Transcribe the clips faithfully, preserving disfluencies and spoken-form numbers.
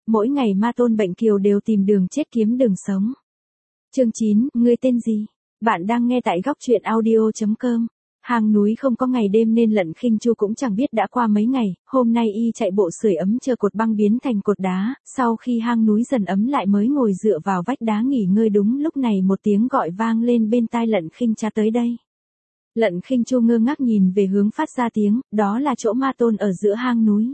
mỗi ngày ma tôn bệnh kiều đều tìm đường chết kiếm đường sống. Chương chín, ngươi tên gì? Bạn đang nghe tại góc truyện audio chấm com. Hang núi không có ngày đêm nên Lận Khinh Chu cũng chẳng biết đã qua mấy ngày, hôm nay y chạy bộ sưởi ấm chờ cột băng biến thành cột đá, sau khi hang núi dần ấm lại mới ngồi dựa vào vách đá nghỉ ngơi. Đúng lúc này một tiếng gọi vang lên bên tai Lận Khinh Cha tới đây. Lận Khinh Chu ngơ ngác nhìn về hướng phát ra tiếng, đó là chỗ ma tôn ở giữa hang núi.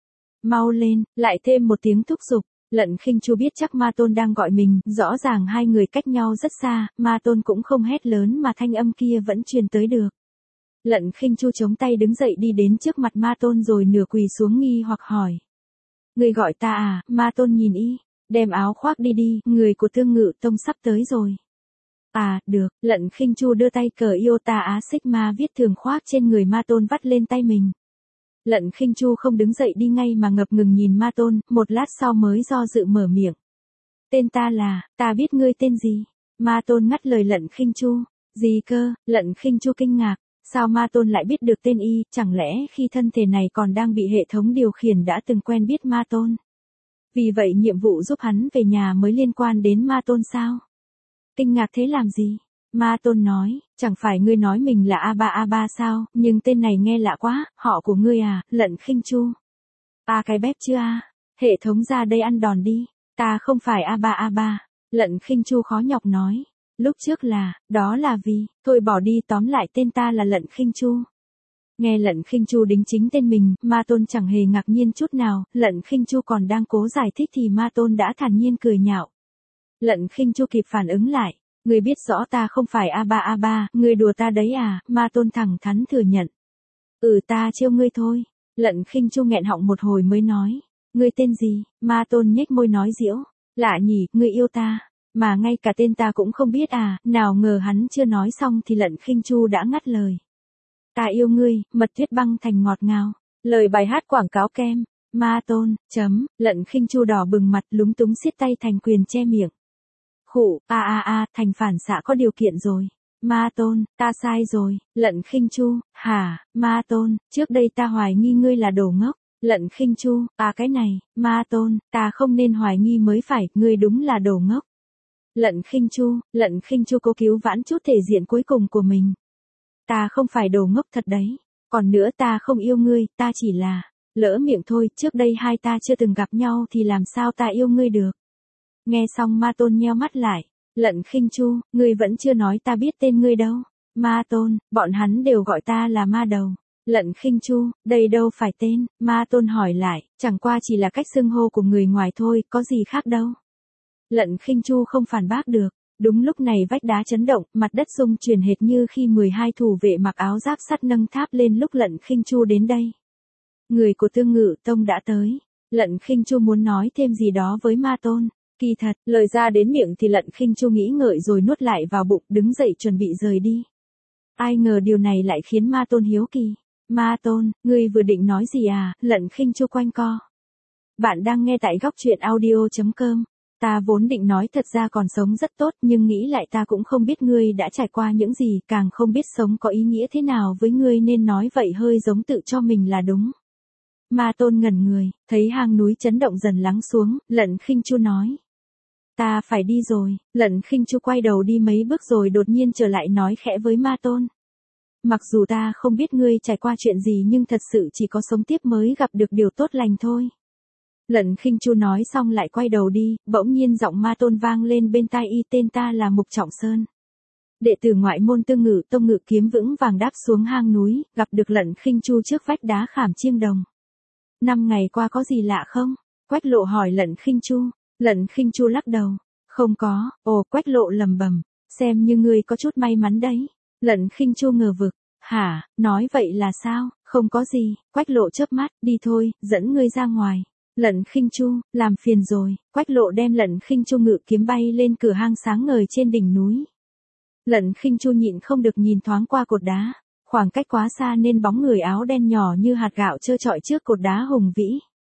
Mau lên, lại thêm một tiếng thúc giục. Lận Khinh Chu biết chắc ma tôn đang gọi mình, rõ ràng hai người cách nhau rất xa, ma tôn cũng không hét lớn mà thanh âm kia vẫn truyền tới được. Lận Khinh Chu chống tay đứng dậy đi đến trước mặt ma tôn rồi nửa quỳ xuống nghi hoặc hỏi. Người gọi ta à? Ma tôn nhìn y, đem áo khoác đi đi, người của Thương Ngự Tông sắp tới rồi. À, được. Lận Khinh Chu đưa tay cờ Iota Á Sigma viết thường khoác trên người ma tôn vắt lên tay mình. Lận Khinh Chu không đứng dậy đi ngay mà ngập ngừng nhìn ma tôn, một lát sau mới do dự mở miệng. Tên ta là, ta biết ngươi tên gì? Ma tôn ngắt lời Lận Khinh Chu. Gì cơ? Lận Khinh Chu kinh ngạc. Sao ma tôn lại biết được tên y, chẳng lẽ khi thân thể này còn đang bị hệ thống điều khiển đã từng quen biết ma tôn? Vì vậy nhiệm vụ giúp hắn về nhà mới liên quan đến ma tôn sao? Kinh ngạc thế làm gì? Ma tôn nói, chẳng phải ngươi nói mình là a ba a ba sao, nhưng tên này nghe lạ quá, họ của ngươi à? Lận Khinh Chu. A cái bếp chưa a? Hệ thống ra đây ăn đòn đi, ta không phải a ba a ba. Lận Khinh Chu khó nhọc nói. Lúc trước là, đó là vì, thôi bỏ đi, tóm lại tên ta là Lận Khinh Chu. Nghe Lận Khinh Chu đính chính tên mình, ma tôn chẳng hề ngạc nhiên chút nào, Lận Khinh Chu còn đang cố giải thích thì ma tôn đã thản nhiên cười nhạo. Lận Khinh Chu kịp phản ứng lại, ngươi biết rõ ta không phải a ba a ba, ngươi đùa ta đấy à? Ma tôn thẳng thắn thừa nhận. Ừ, ta trêu ngươi thôi. Lận Khinh Chu nghẹn họng một hồi mới nói, ngươi tên gì? Ma tôn nhếch môi nói giễu, lạ nhỉ, ngươi yêu ta. Mà ngay cả tên ta cũng không biết à? Nào ngờ hắn chưa nói xong thì Lận Khinh Chu đã ngắt lời. Ta yêu ngươi, mật tuyết băng thành ngọt ngào. Lời bài hát quảng cáo kem. Ma tôn, chấm. Lận Khinh Chu đỏ bừng mặt lúng túng siết tay thành quyền che miệng. Khụ, a a a, thành phản xạ có điều kiện rồi. Ma tôn, ta sai rồi. Lận Khinh Chu, hả? Ma tôn, trước đây ta hoài nghi ngươi là đồ ngốc. Lận Khinh Chu, à cái này, ma tôn, ta không nên hoài nghi mới phải, ngươi đúng là đồ ngốc. Lận Khinh Chu, Lận Khinh Chu cố cứu vãn chút thể diện cuối cùng của mình. Ta không phải đồ ngốc thật đấy. Còn nữa ta không yêu ngươi, ta chỉ là, lỡ miệng thôi, trước đây hai ta chưa từng gặp nhau thì làm sao ta yêu ngươi được. Nghe xong ma tôn nheo mắt lại. Lận Khinh Chu, ngươi vẫn chưa nói ta biết tên ngươi đâu. Ma tôn, bọn hắn đều gọi ta là ma đầu. Lận Khinh Chu, đây đâu phải tên. Ma tôn hỏi lại, chẳng qua chỉ là cách xưng hô của người ngoài thôi, có gì khác đâu. Lận Khinh Chu không phản bác được. Đúng lúc này vách đá chấn động, mặt đất rung chuyển hệt như khi mười hai thủ vệ mặc áo giáp sắt nâng tháp lên lúc Lận Khinh Chu đến đây. Người của Thương Ngự Tông đã tới. Lận Khinh Chu muốn nói thêm gì đó với ma tôn. Kỳ thật, lời ra đến miệng thì Lận Khinh Chu nghĩ ngợi rồi nuốt lại vào bụng, đứng dậy chuẩn bị rời đi. Ai ngờ điều này lại khiến ma tôn hiếu kỳ. Ma tôn, ngươi vừa định nói gì à? Lận Khinh Chu quanh co. Bạn đang nghe tại góc truyện audio chấm com. Ta vốn định nói thật ra còn sống rất tốt, nhưng nghĩ lại ta cũng không biết ngươi đã trải qua những gì, càng không biết sống có ý nghĩa thế nào với ngươi nên nói vậy hơi giống tự cho mình là đúng. Ma tôn ngẩn người, thấy hang núi chấn động dần lắng xuống, Lận Khinh Chu nói. Ta phải đi rồi. Lận Khinh Chu quay đầu đi mấy bước rồi đột nhiên trở lại nói khẽ với ma tôn. Mặc dù ta không biết ngươi trải qua chuyện gì nhưng thật sự chỉ có sống tiếp mới gặp được điều tốt lành thôi. Lận Khinh Chu nói xong lại quay đầu đi, bỗng nhiên giọng ma tôn vang lên bên tai y, tên ta là Mục Trọng Sơn. Đệ tử ngoại môn Thương Ngự Tông ngự kiếm vững vàng đáp xuống hang núi, gặp được Lận Khinh Chu trước vách đá khảm chiêng đồng. Năm ngày qua có gì lạ không? Quách Lộ hỏi Lận Khinh Chu. Lận Khinh Chu lắc đầu. Không có. Ồ, Quách Lộ lầm bầm. Xem như ngươi có chút may mắn đấy. Lận Khinh Chu ngờ vực. Hả, nói vậy là sao? Không có gì. Quách Lộ chớp mắt, đi thôi, dẫn ngươi ra ngoài. Lận Khinh Chu, làm phiền rồi. Quách Lộ đem Lận Khinh Chu ngự kiếm bay lên cửa hang sáng ngời trên đỉnh núi. Lận Khinh Chu nhịn không được nhìn thoáng qua cột đá. Khoảng cách quá xa nên bóng người áo đen nhỏ như hạt gạo trơ trọi trước cột đá hùng vĩ.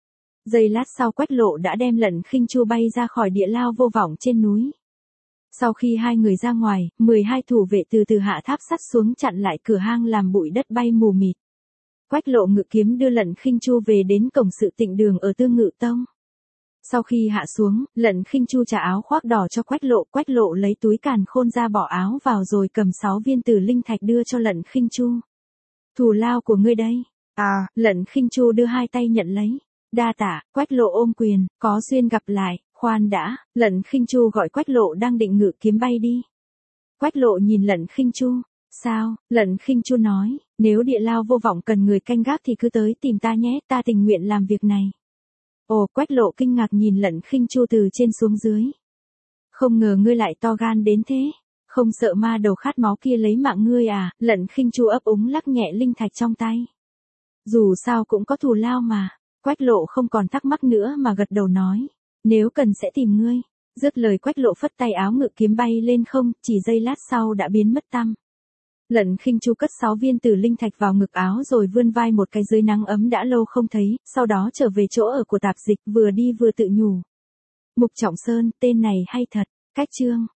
Giây lát sau Quách Lộ đã đem Lận Khinh Chu bay ra khỏi địa lao vô vọng trên núi. Sau khi hai người ra ngoài, mười hai thủ vệ từ từ hạ tháp sắt xuống chặn lại cửa hang làm bụi đất bay mù mịt. Quách Lộ ngự kiếm đưa Lận Khinh Chu về đến cổng sự tịnh đường ở Thương Ngự Tông. Sau khi hạ xuống, Lận Khinh Chu trả áo khoác đỏ cho Quách Lộ, Quách Lộ lấy túi càn khôn ra bỏ áo vào rồi cầm sáu viên tử linh thạch đưa cho Lận Khinh Chu. Thù lao của ngươi đây. À, Lận Khinh Chu đưa hai tay nhận lấy. Đa tạ, Quách Lộ ôm quyền, có duyên gặp lại, khoan đã, Lận Khinh Chu gọi Quách Lộ đang định ngự kiếm bay đi. Quách Lộ nhìn Lận Khinh Chu, sao, Lận Khinh Chu nói, nếu địa lao vô vọng cần người canh gác thì cứ tới tìm ta nhé, ta tình nguyện làm việc này. Ồ, Quách Lộ kinh ngạc nhìn Lận Khinh Chu từ trên xuống dưới. Không ngờ ngươi lại to gan đến thế, không sợ ma đầu khát máu kia lấy mạng ngươi à, Lận Khinh Chu ấp úng lắc nhẹ linh thạch trong tay. Dù sao cũng có thù lao mà, Quách Lộ không còn thắc mắc nữa mà gật đầu nói, nếu cần sẽ tìm ngươi. Dứt lời Quách Lộ phất tay áo ngự kiếm bay lên không, chỉ giây lát sau đã biến mất tăm. Lận Khinh Chu cất sáu viên tử linh thạch vào ngực áo rồi vươn vai một cái dưới nắng ấm đã lâu không thấy, sau đó trở về chỗ ở của tạp dịch, vừa đi vừa tự nhủ. Mục Trọng Sơn, tên này hay thật, cách chương.